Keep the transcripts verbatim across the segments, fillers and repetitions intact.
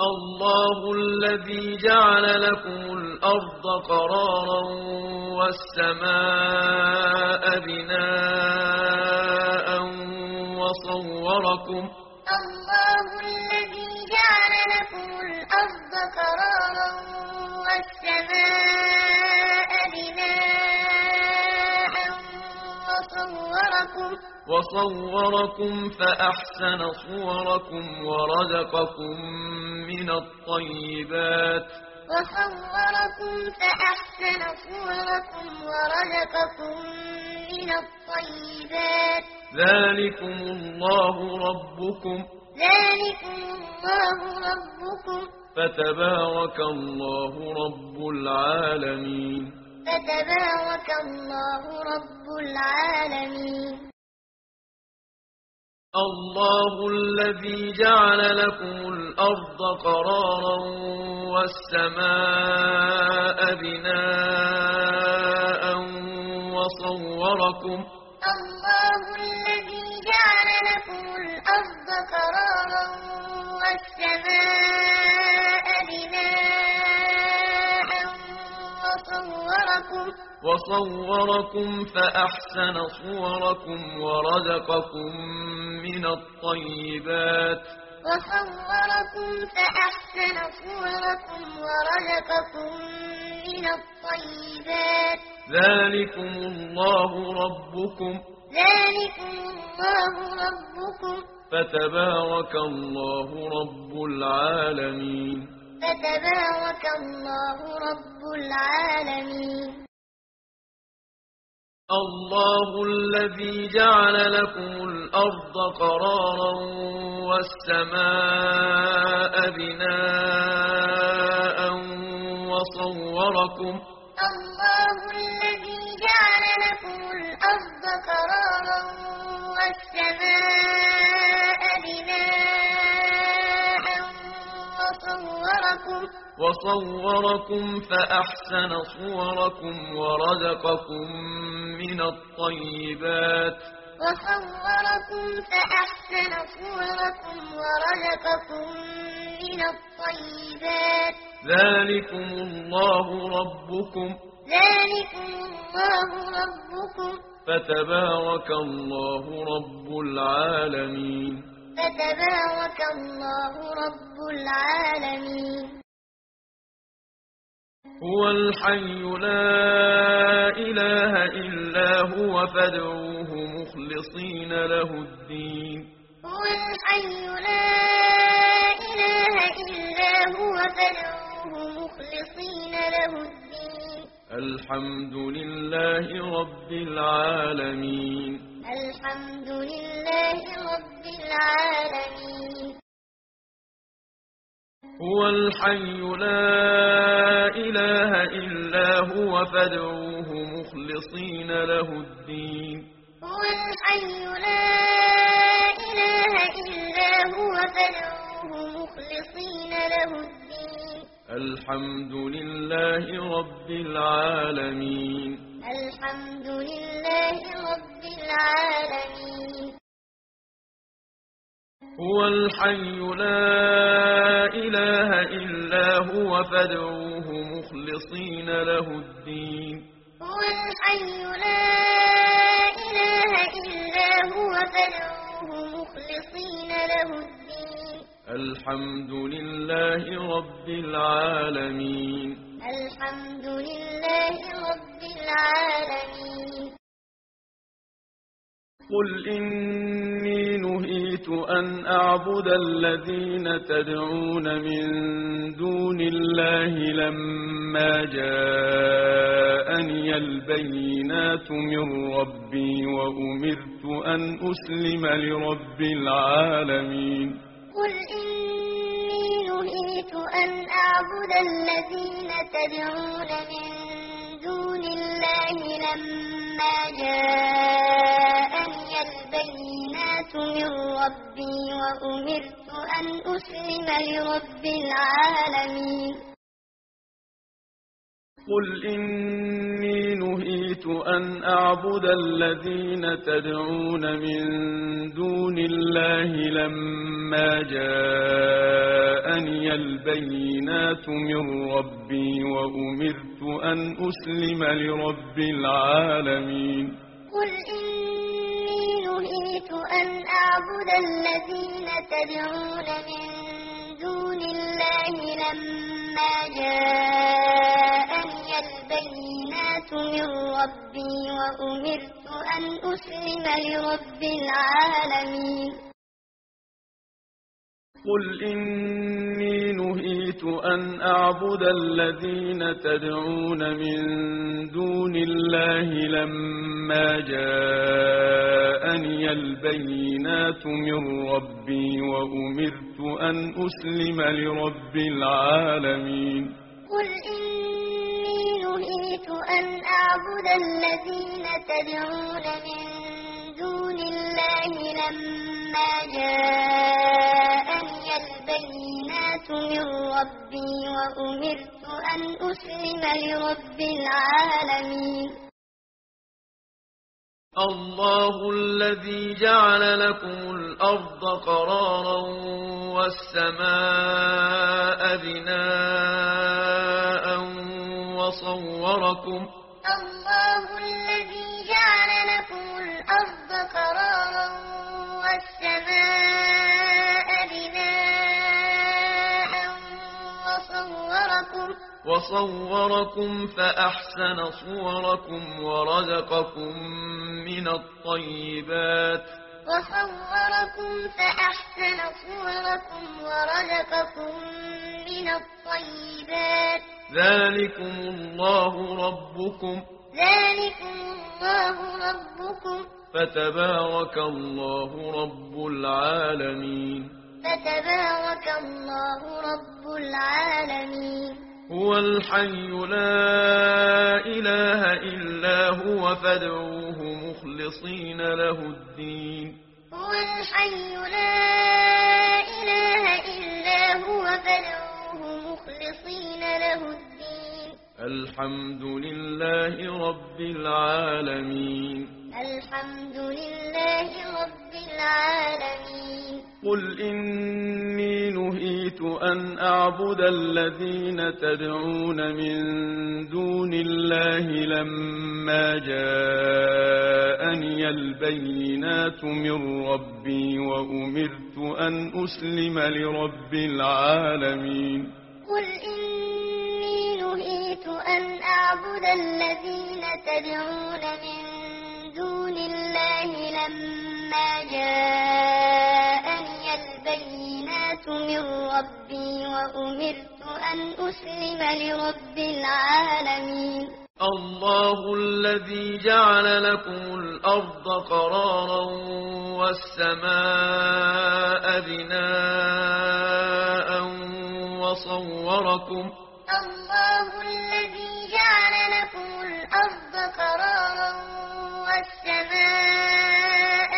الله الذي جعل لكم الأرض قرارا والسماء بناء وصوركم الله الذي جعل لكم الأرض قرارا والسماء بناء وصوركم وصوركم فأحسن صوركم ورزقكم من الطيبات وصوركم فأحسن صوركم ورزقكم من الطيبات ذلكم الله ربكم ذلكم الله ربكم فتبارك الله رب العالمين فتبارك الله رب العالمين الله الذي جعل لكم الأرض قرارا والسماء بناء وصوركم الله الذي جعل لكم الأرض قرارا والسماء بناء وصوركم وصوركم فأحسن صوركم ورزقكم من الطيبات وصوركم فأحسن صوركم ورزقكم من الطيبات ذلكم الله ربكم ذلكم الله ربكم فتبارك الله رب العالمين فتبارك الله رب العالمين الله الذي جعل لكم الأرض قرارا والسماء بناء وصوركم الله الذي جعل لكم الأرض قرارا والسماء بناء وصوركم وصوركم فأحسن صوركم ورزقكم من الطيبات وصوركم فأحسن صوركم ورزقكم من الطيبات ذلكم الله ربكم ذلكم الله ربكم فتبارك الله رب العالمين فتبارك الله رب العالمين هو الحي لا إله إلا هو فادعوه مخلصين له الدين هو الحي لا إله إلا هو فادعوه مخلصين له الدين الحمد لله رب العالمين الحمد لله رب العالمين هو الحي لا إله إلا هو فادعوه مخلصين له الدين هو الحي لا إله إلا هو فادعوه مخلصين له الدين الحمد لله رب العالمين الحمد لله رب العالمين هو الحي لا إله إلا هو فادعوه مخلصين له الدين هو الحي لا إله إلا هو فادعوه مخلصين له الدين الحمد لله رب العالمين الحمد لله رب العالمين قل إني نهيت أن أعبد الذين تدعون من دون الله لما جاءني البينات من ربي وأمرت أن أسلم لرب العالمين قل إني نهيت أن أعبد الذين تدعون من دون الله لما جاءني البينات من ربي وأمرت أن أسلم لرب العالمين قل إني نهيت نهيت أن أعبد الذين تدعون من دون الله لما جاءني البينات من ربي وأمرت أن أسلم لرب العالمين قل إني نهيت أن أعبد الذين تدعون من دون الله لما جاءني البينات من ربي وأمرت أن أسلم لرب العالمين قل إني نهيت أن أعبد الذين تدعون من دون الله لما جاءني البينات من ربي وأمرت أن أسلم لرب العالمين قل إني نهيت أن أعبد الذين تدعون من دون الله لما جاءني البينات من ربي وأمرت أن أسلم لرب العالمين الله الذي جعل لكم الأرض قرارا والسماء بناء وصوركم الله الذي جعل لكم الأرض قرارا والسماء بناء وصوركم وصوركم فأحسن صوركم ورزقكم من الطيبات وصوركم فأحسن صوركم ورزقكم من الطيبات ذلكم الله ربكم ذلكم الله ربكم فتبارك الله رب العالمين فتبارك الله رب العالمين هو الحي لا إله إلا هو فادعوه مخلصين له الدين هو الحي لا إله إلا هو فادعوه مخلصين له الدين الحمد لله رب العالمين الحمد لله رب العالمين قل إني نهيت أن أعبد الذين تدعون من دون الله لما جاءني البينات من ربي وأمرت أن أسلم لرب العالمين قل إني نهيت أن أعبد الذين تدعون من دون الله لما جاءني البينات من ربي وأمرت أن أسلم لرب العالمين الله الذي جعل لكم الأرض قرارا والسماء بناء وصوركم الله الذي جعل لكم الأرض قرارا والسماء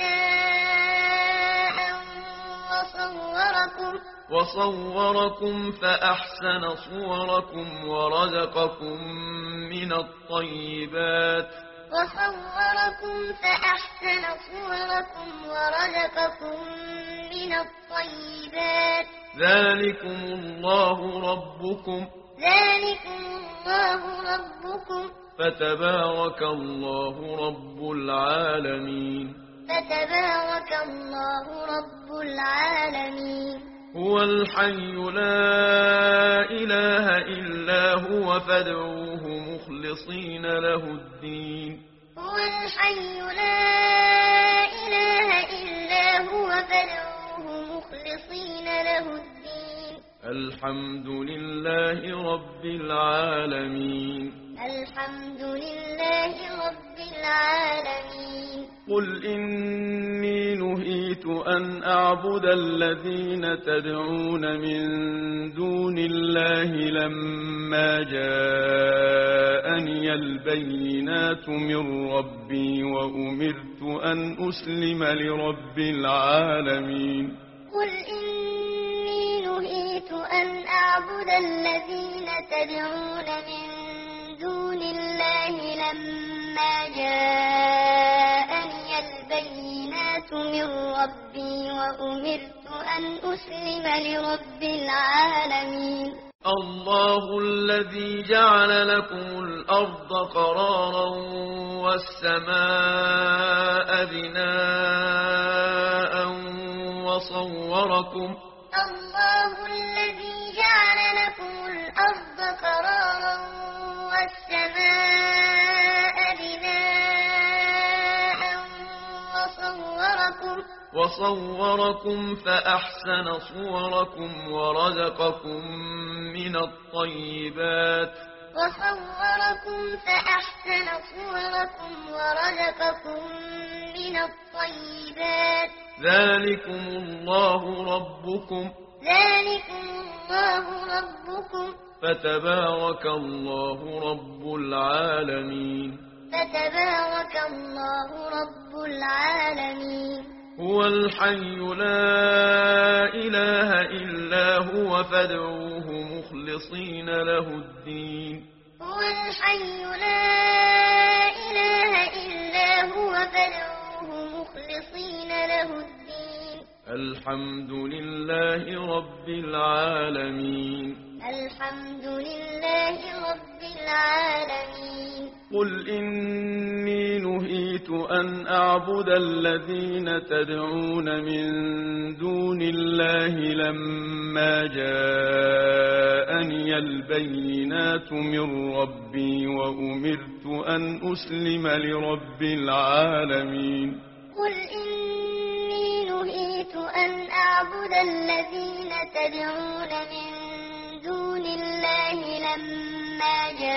بناء وصوركم وصوركم فأحسن صوركم ورزقكم من الطيبات وصوركم فأحسن صوركم ورزقكم من الطيبات ذلكم الله ربكم ذلكم الله ربكم فتبارك الله رب العالمين فتبارك الله رب العالمين هو الحي لا إله إلا هو فادعوه مخلصين له الدين هو الحي لا إله إلا هو فادعوه مخلصين له الدين الحمد لله رب العالمين الحمد لله رب العالمين قل إني نهيت أن أعبد الذين تدعون من دون الله لما جاءني البينات من ربي وأمرت أن أسلم لرب العالمين قل إني نهيت أن أعبد الذين تدعون من دون الله لما لما جاءني البينات من ربي وأمرت أن أسلم لرب العالمين الله الذي جعل لكم الأرض قرارا والسماء بناء وصوركم الله الذي جعل لكم الأرض قرارا والسماء بناء وصوركم وصوركم فأحسن صوركم ورزقكم من الطيبات وصوركم فأحسن صوركم ورزقكم من الطيبات ذلكم الله ربكم ذلكم الله ربكم فتبارك الله رب العالمين فتبارك الله رب العالمين هو الحي لا إله إلا هو فادعوه مخلصين له الدين هو الحي لا إله إلا هو فادعوه مخلصين له الدين الحمد لله رب العالمين الحمد لله رب العالمين قل إني نهيت أن أعبد الذين تدعون من دون الله لما جاءني البينات من ربي وأمرت أن أسلم لرب العالمين قل إني نهيت أن أعبد الذين تدعون من دون الله لما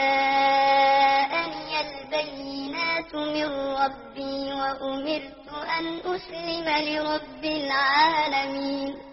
جاءني البينات من ربي وأمرت أن أسلم لرب العالمين